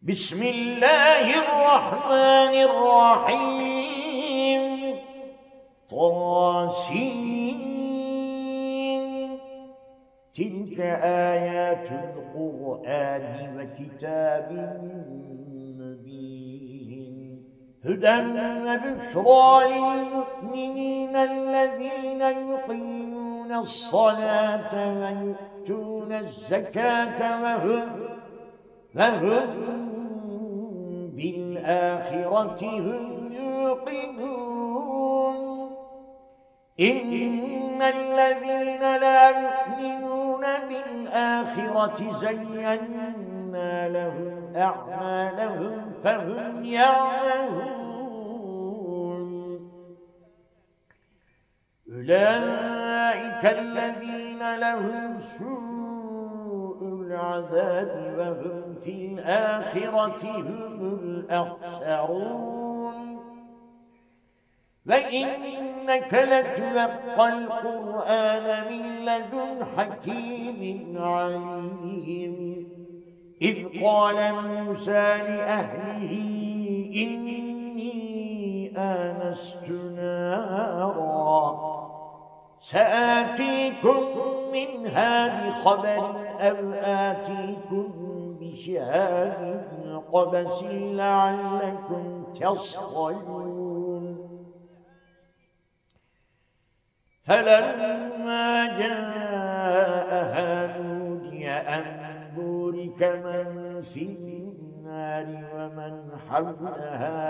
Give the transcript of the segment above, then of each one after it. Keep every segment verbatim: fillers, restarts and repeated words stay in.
بسم الله الرحمن الرحيم طاسين تلك آيات القرآن وكتاب مبين هدى وبشرى للمؤمنين الذين يقيمون الصلاة ويؤتون الزكاة وهم وهم بالآخرة هم يوقنون إن الذين لا يؤمنون بالآخرة زينا لهم أعمالهم فهم يعمهون أولئك الذين لهم سوء العذاب وهم في الآخرة هم الأخسرون وإنك لتلقى القرآن من لدن حكيم عليم إذ قال موسى لأهله إني آنست نارا سآتيكم منها بخبر أو آتيكم بشهاد قبس لعلكم تصطلون فلما جاءها نودي أن بورك من في النار ومن حولها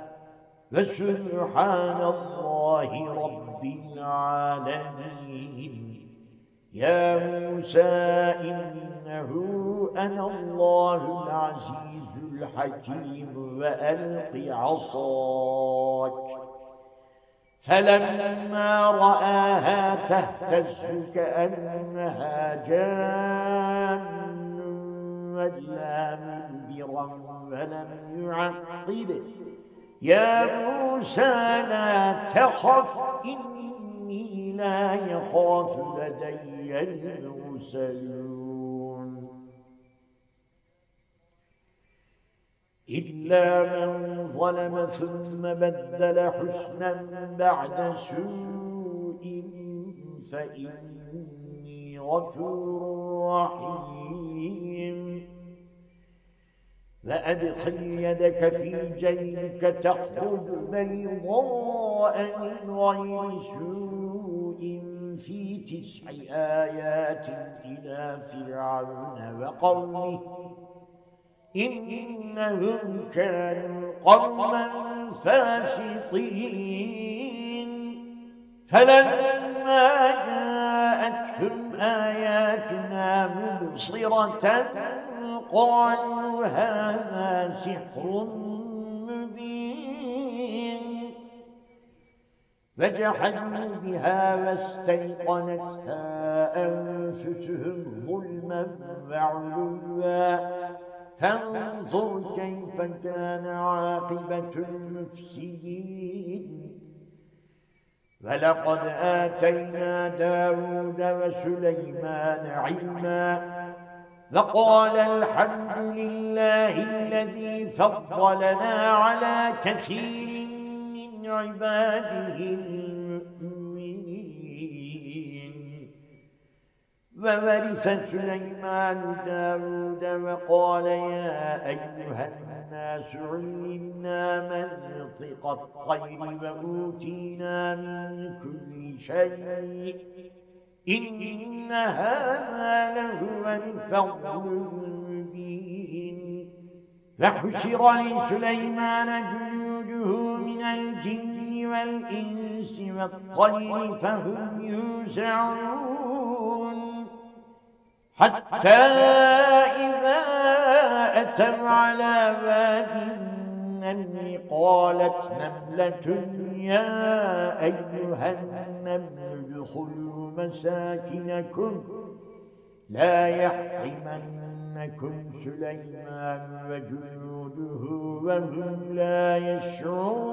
فسبحان الله رب العالمين يا موسى إنه أنا الله العزيز الحكيم وألق عصاك فلما رآها تهتز كأنها جان ولا مدبرا ولم يعقب يا موسى لا تخف إني لا يخاف لدي المرسلون إلا من ظلم ثم بدل حسنا بعد سوء فإني غفور رحيم وأدخل يدك في جيبك تخرج بيضاء من غير سوء في تسع آيات إلى فرعون وقومه إنهم كانوا قوما فاسقين فلما جاءتهم آياتنا مبصرة قالوا هذا سحر مبين فجحدوا بها واستيقنتها أنفسهم ظلما وعلوا فانظر كيف كان عاقبة المفسدين ولقد آتينا داود وسليمان علما وقال الحمد لله الذي فضلنا على كثير من عباده المؤمنين وورث سليمان داود وقال يا أيها الناس علمنا منطق الطير وأوتينا من كل شيء إن هذا لهو الفضل المبين فحشر لسليمان جنوده من الجن والإنس والطير فهم يوزعون حتى إذا أتوا على واد النمل قالت نملة يا أيها النمل ادخلوا مساكنكم لا يحطمنكم سليمان وجنوده وهم لا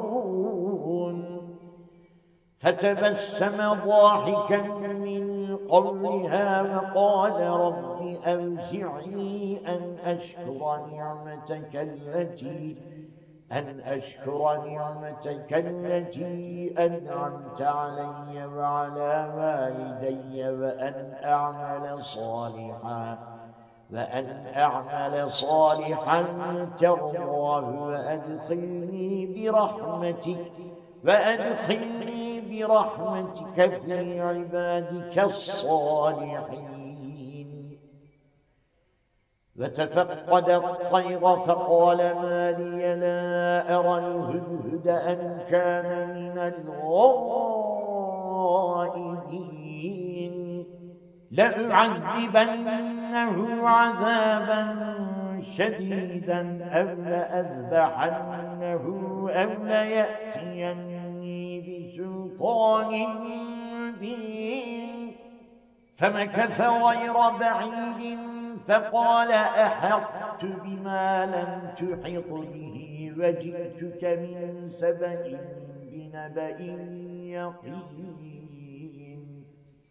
يشعرون فتبسم ضاحكا من قولها وقال رب أوزعني أن أشكر نعمتك التي أن أشكر نعمتك التي أنعمت علي وعلى والدي وأن أعمل صالحا وأن أعمل صالحا ترضاه وأدخلني برحمتك وأدخلني برحمتك في عبادك الصالحين. وتفقد الطير فقال ما لي لا أرى الهدهد أم كان من الغائبين لأعذبنه عذابا شديدا أو لأذبحنه أو ليأتيني بسلطان مبين. فمكث غير بعيد فقال أحطت بما لم تحط به وجئتك من سبأ بنبأ يقين.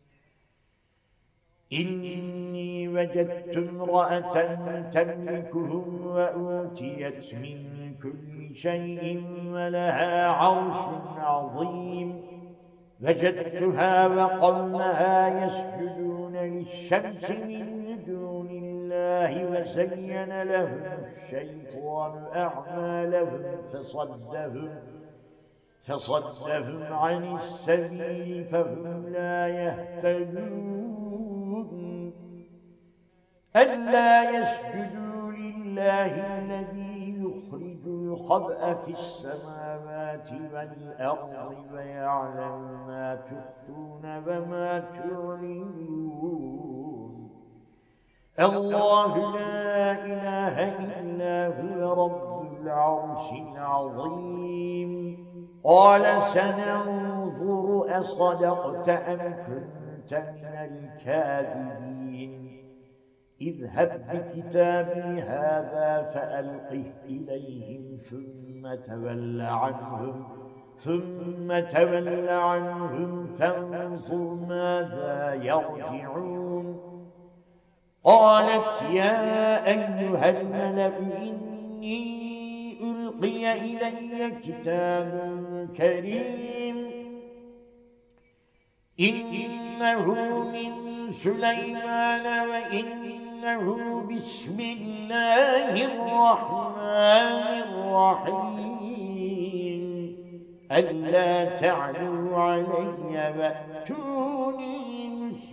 إني وجدت امرأة تملكهم وأوتيت من كل شيء ولها عرش عظيم. وجدتها وقومها يسجدون للشمس من دون الله وزين لهم الشيطان أعمالهم فصدهم فصدهم عن السبيل فهم لا يهتدون. ألا يسجدوا لله الذي يخرج الخبأ في السماوات والأرض ويعلم ما تخفون وما تعلنون. الله لا إله إلا هو رب العرش العظيم. قال سننظر أصدقت أم كنت من الكاذبين. اذهب بكتابي هذا فألقه إليهم ثم تول عنهم ثم تول عنهم فانظر ماذا يرجعون. قالت يا أيها الملأ إني ألقي إلي كتاب كريم إنه من سليمان وإنه بسم الله الرحمن الرحيم ألا تعلوا علي وأتوني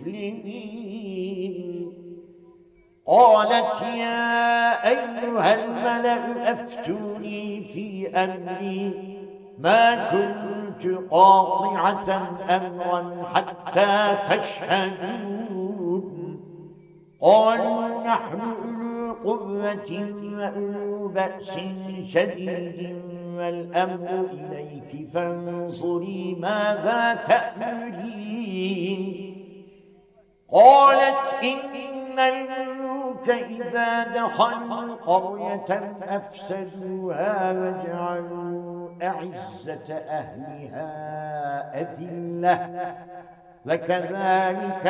مسلمين. قالت يا أيها الملأ أفتوني في أمري ما كنت قاطعة أمرا حتى تشهدون. قالوا نحن أولو قوة وأولو بأس شديد والأمر إليك فانظري ماذا تأمرين. قالت إن الملوك إذا دخلوا القرية أفسدوها وجعلوا أعزة أهلها أذلة وكذلك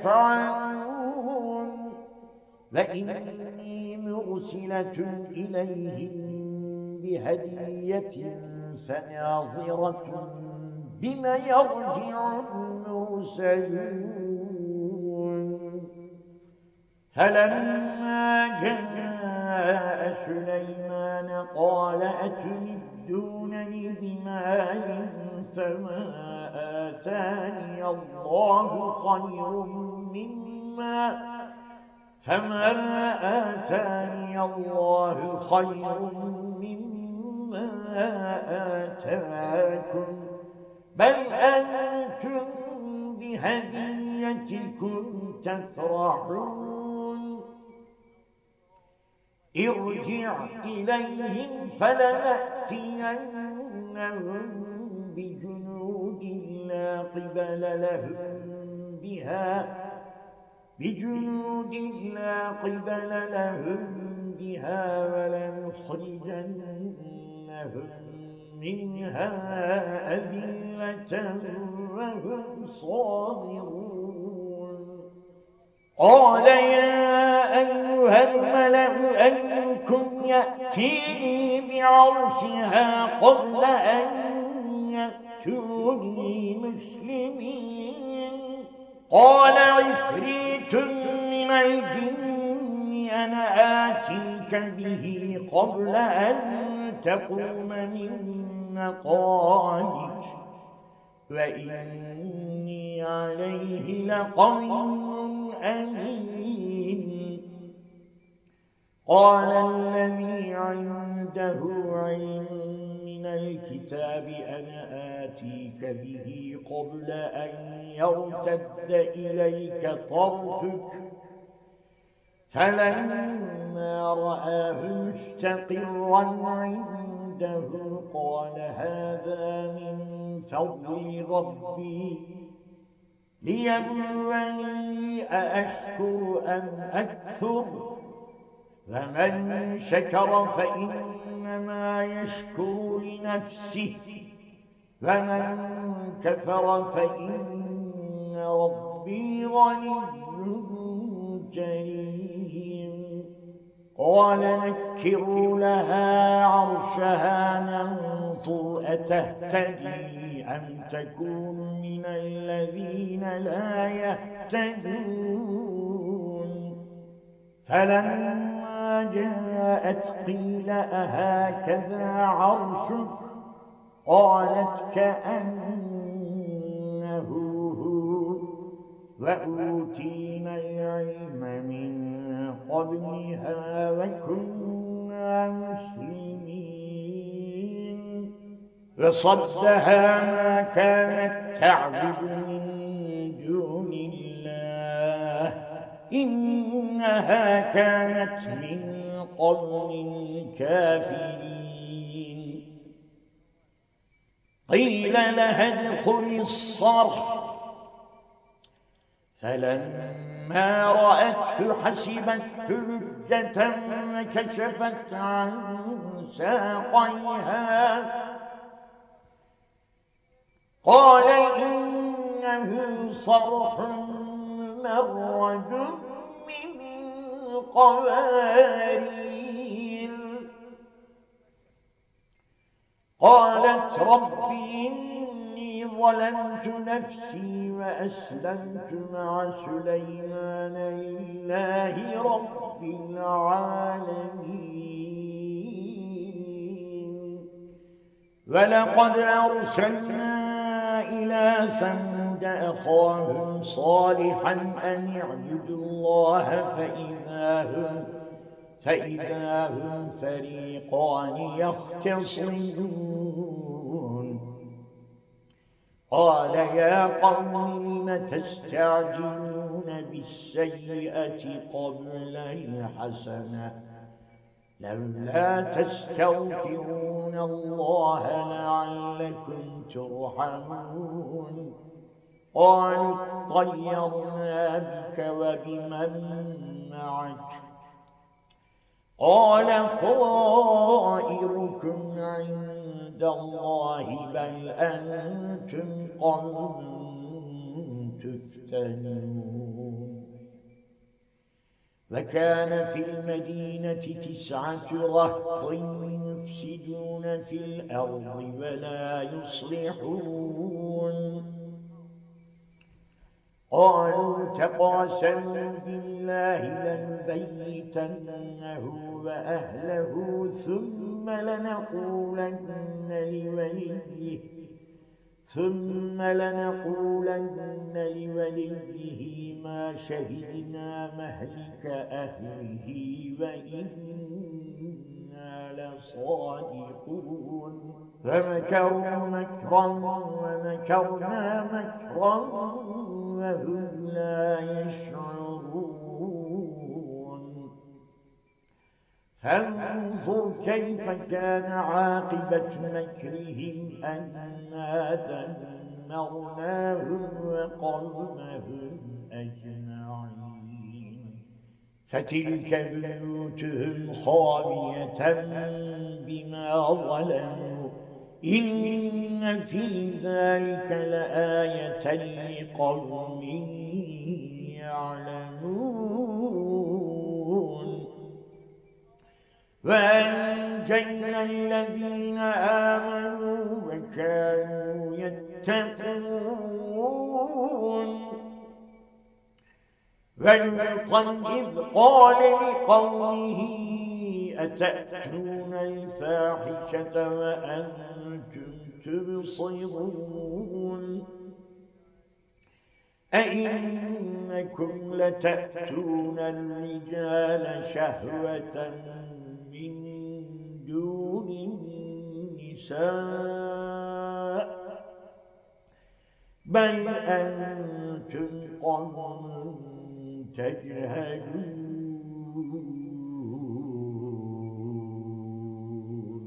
يفعلون. وإني مرسلة إليهم بهدية فناظرة بما يرجع المرسلون. فلما جاء سليمان قال أتمدونني بمال فما آتاني الله خير مما فما آتاني الله خير مما آتاكم بل أنتم بهديتكم تفرحون. ارجع إليهم فلنأتينهم بجنود لا قبل لهم بها بجنود لا قبل لهم بها ولنخرجنهم منها أذلة وهم صاغرون. قال يا أيها الملأ أيكم يأتيني بعرشها قبل أن يأتوني مسلمين قال عفريت من الجن أنا آتيك به قبل أن تقوم من مقامك وإني عليه لقوي أمين قال الذي عنده علم من الكتاب أنا آتيك به قبل أن يرتد إليك طرفك فلما رآه مستقرا عنده قال هذا من فضل ربي ليبلوني أأشكر أم أكفر فمن شكر فإنما يشكر لنفسه ومن كفر فإن ربي غني كريم قال نكروا لها عرشها ننظر أتهتدي أم تكون من الذين لا يهتدون فلما جاءت قيل أهكذا عرشك قالت كأنه هو وأوتينا العلم من قبلها وكنا مسلمين وصدها ما كانت تعبد من دون الله إنها كانت من قوم كافرين قيل لها ادخل الصرح فلما رأته حسبته لجة كشفت عن ساقيها قال إنه صرح ممرد من قوارير قالت رب إني ظلمت نفسي وأسلمت مع سليمان لله رب العالمين ولقد أرسلنا إلى ثمود أخاهم صالحا أن اعبدوا الله فإذا هم فإذا هم فريقان يختصمون قال يا قوم لم تستعجلون بالسيئة قبل الحسنة لولا تستغفرون الله لعلكم ترحمون قالوا اطيرنا بك وبمن معك قال طائركم عند الله بل أنتم قوم تفتنون وكان في المدينة تسعة رهط يفسدون في الأرض ولا يصلحون قالوا تقاسموا بالله لنبيتنه وأهله ثم لنقولن لوليه ثم لنقولن لوليه ما شهدنا مهلك أهله وإنا لصادقون فمكروا مكرا ومكرنا مكرا وهم لا يشعرون فانظر كيف كان عاقبة مكرهم أنا دمرناهم وقومهم أجمعين فتلك بيوتهم خاوية بما ظلموا إن في ذلك لآية لقوم يعلمون وأنجينا الذين آمنوا وكانوا يتقون ولوطا إذ قال لقومه أتأتون الفاحشة وأنتم تبصرون أئنكم لتأتون الرجال شهوة من دون النساء بل أنتم قوم تجهلون.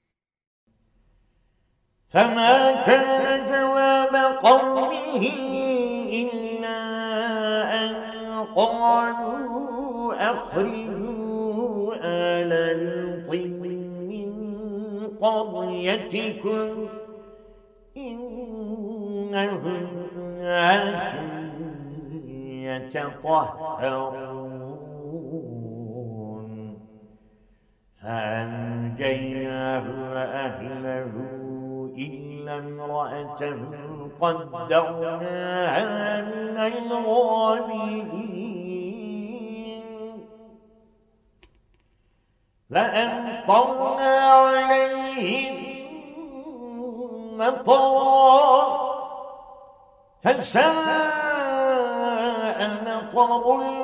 فما كان جواب قومه إلا أن قالوا أخرجوا آل لوط من قريتكم إنهم أناس يتطهرون. فأنجيناه وأهله إلا امرأته قدرناها من الغابرين. فأمطرنا عليهم مطرا فساء مطر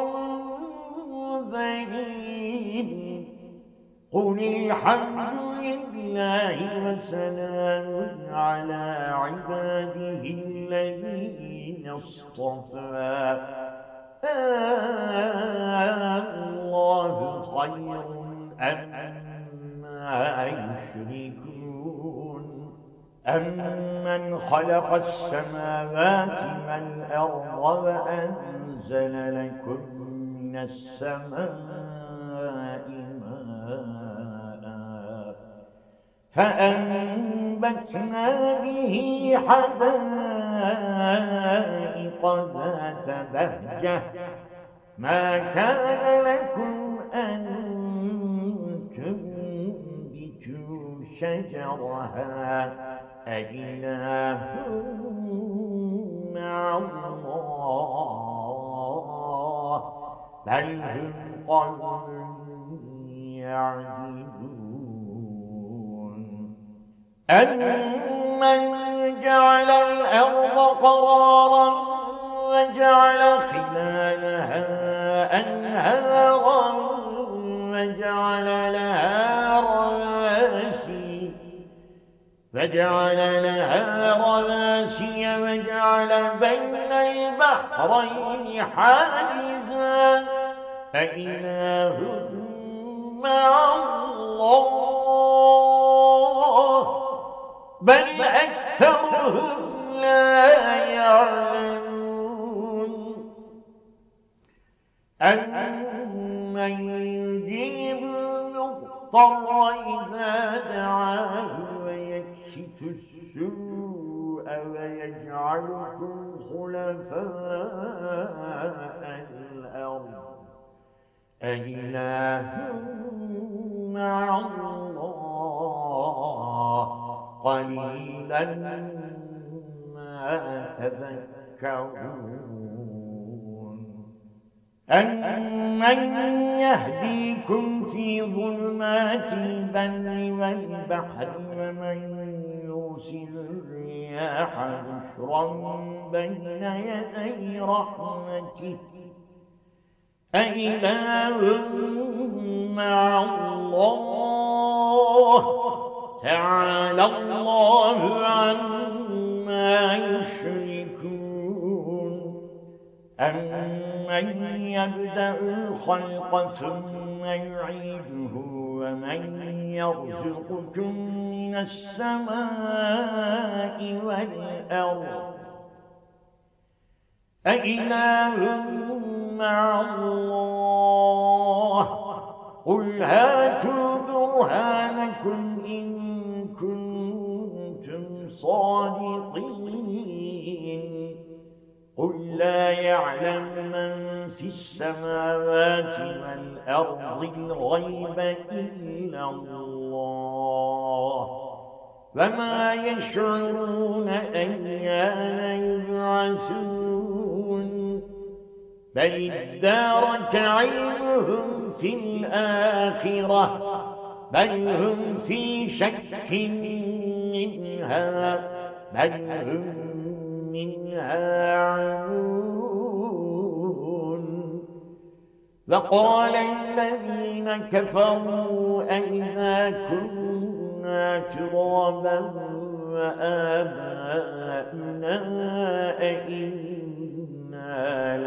المنذرين. قل الحمد لله وسلام على عباده الذين اصطفى الله خير أما يشركون. أمن خلق السماوات والأرض وأنزل لكم من السماء فأنبتنا به حدائق ذات بهجة ما كان لكم أن تنبتوا شجرها أإله مع الله بل هم قوم يعدلون. أمن جعل الأرض قرارا وجعل خلالها أنهارا وجعل لها رواسي وجعل لها رواسي وجعل بين البحرين حاجزا أإله مع الله بل أكثرهم لا يعلمون. أمن يجيب المضطر إذا دعاه ويكشف السوء ويجعلكم خلفاء الأرض أإله مع الله قليلا ما تذكرون. أمن يهديكم في ظلمات البر والبحر ومن يرسل الرياح بشرا بين يدي رحمته أإله مع الله تعالى الله عما يشركون. أمن يبدأ الخلق ثم يعيده ومن يرزقكم من السماء والأرض أإله مع الله قل هاتوا برهانكم إن كنتم صادقين. قل لا يعلم من في السماوات والأرض الغيب إلا الله وما يشعرون أيان يبعثون بل ادارك علمهم في الآخرة بل هم في شك منها بل هم منها عمون وقال الذين كفروا أئذا كنا ترابا وآباؤنا أئنا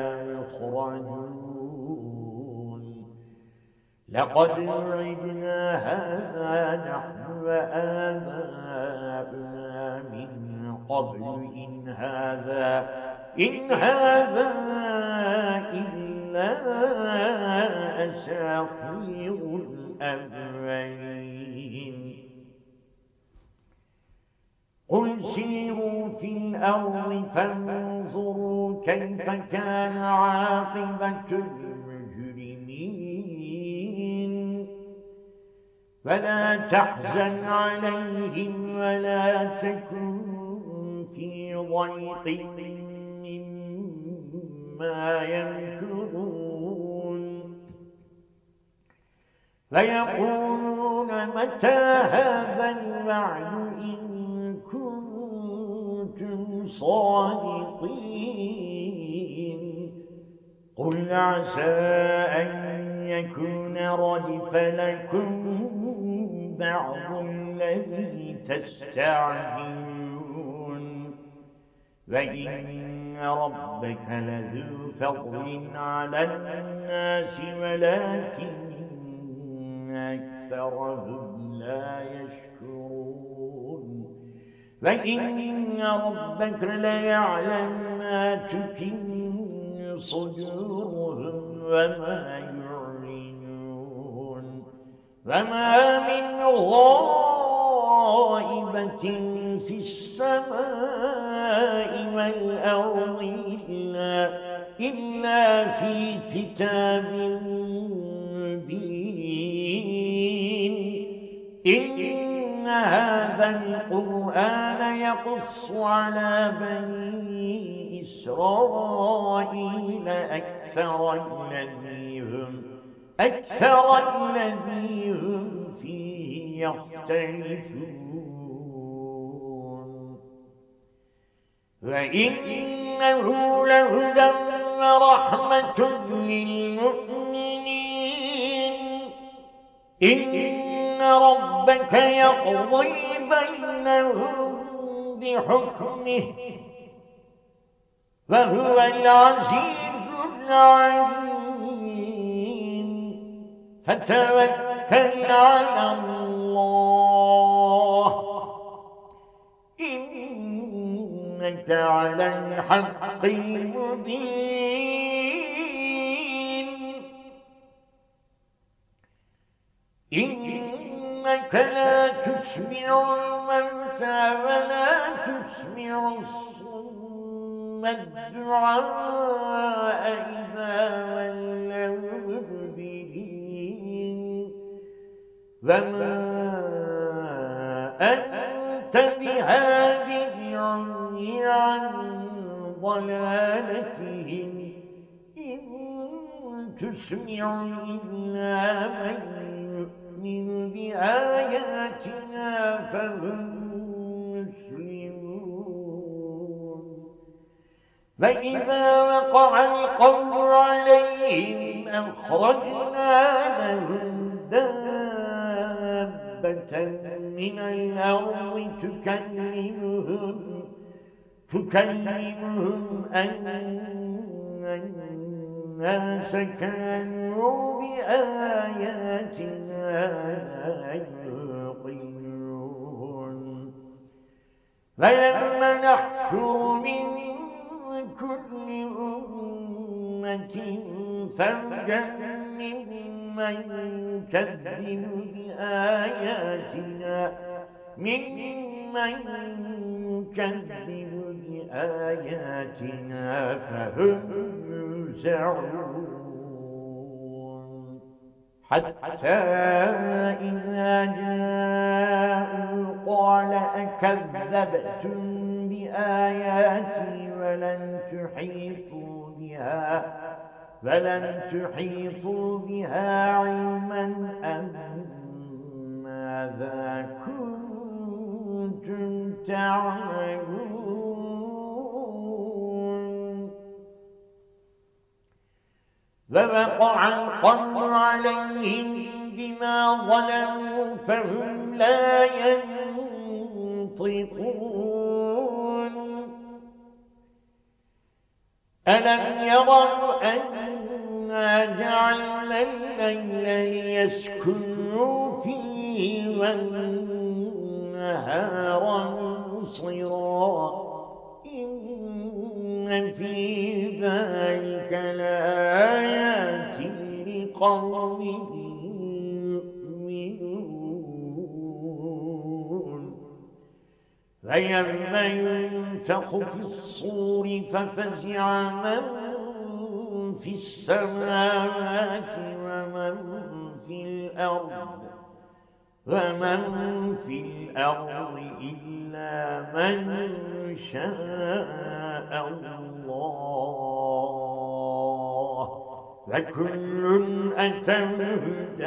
لمخرجون لقد وعدنا هذا نحن وآباؤنا من قبل إن هذا إن هذا إلا أساطير الأولين قل سيروا في الأرض فانظروا كيف كان عاقبة المجرمين فلا تحزن عليهم ولا تكن في ضيق مما يمكرون فيقولون متى هذا الوعد إن كنتم صادقين قل عسى أن يكون ردف لكم بعض الذي تستعجلون وإن ربك لذو فضل على الناس ولكن أكثرهم لا يشكرون وإن ربك ليعلم ما تكن صدورهم وما يعلنون وما من غائبة في السماء والأرض إلا, إلا في كتاب مبين إن هذا القرآن يقص على بني إسرائيل أكثر الذي هم أكثر الذي هم فيه يختلفون وإنه لهدى ورحمة للمؤمنين إن ربك يقضي بينهم بحكمه وهو العزيز العليم فتوكل على الله إنك على الحق المبين إنك لا تسمع الموتى ولا تسمع الصم الدعاء إذا ولوا مدبرين وما أنت بهاد العمي عن ضلالتهم إن تسمع إلا من يؤمن بآياتنا فهم مسلمون فإذا وقع القول عليهم أخرجنا لهم دابة من الأرض تكلمهم تكلمهم أن الناس كانوا بآياتنا لا يوقنون فلما نحشر من كل أمة فوجا ممن كذب بآياتنا ممن يكذب بآياتنا فهم يوزعون حتى إذا جاءوا قال أكذبتم بآياتي ولن تحيطوا بها فلن تحيطوا بها علما أم ماذا كنتم تعملون فوقع القول عليهم بما ظلموا فهم لا ينطقون ألم يروا أنا جعلنا الليل ليسكنوا فيه والنهار مبصرا إن في ذلك لآيات لقوم يؤمنون فيوم ينفخ في الصور ففزع من في السماوات ومن في الأرض ومن في الأرض إلا من شاء الله وكل أتوه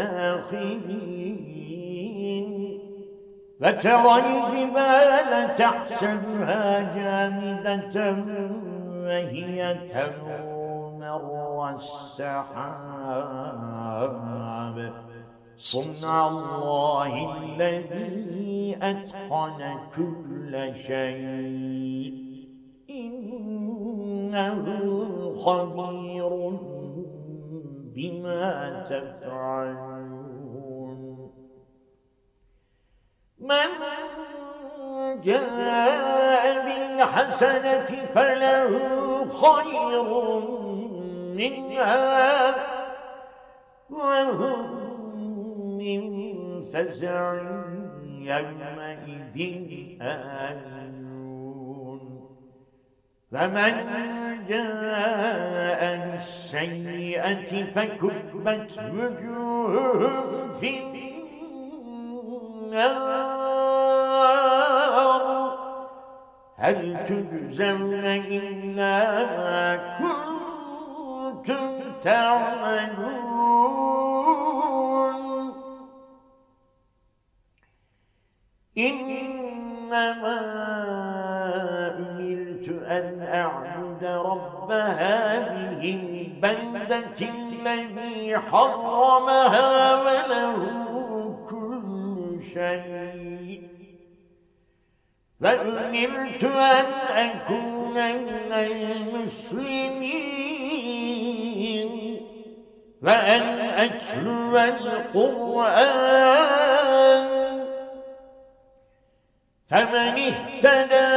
داخلين فترى الجبال تحسبها جامدة وهي تمر مر السحاب صنع الله الذي أتقن كل شيء إنه خبير بما تفعلون من جاء بالحسنة فله خير منها وهم من فزع يومئذ آمنون فمن جاء بالسيئة فكبت وجوههم في النار هل تجزون إلا ما كنتم تعملون إنما أمرت أن أعبد رب هذه البلدة الذي حرمها وله كل شيء فأمرت أن أكون من المسلمين وأن أتلو القرآن فمن اهتدى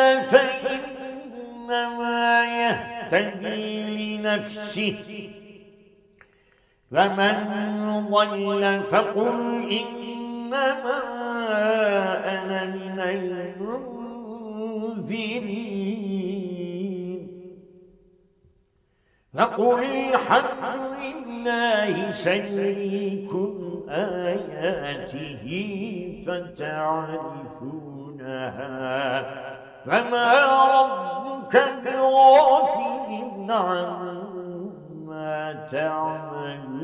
فإنما يهتدي لنفسه ومن ضل فقل إنما أنا من المنذرين فقل الحمد لله سيريكم آياته فتعرفونها وما ربك بغافل عما تعملون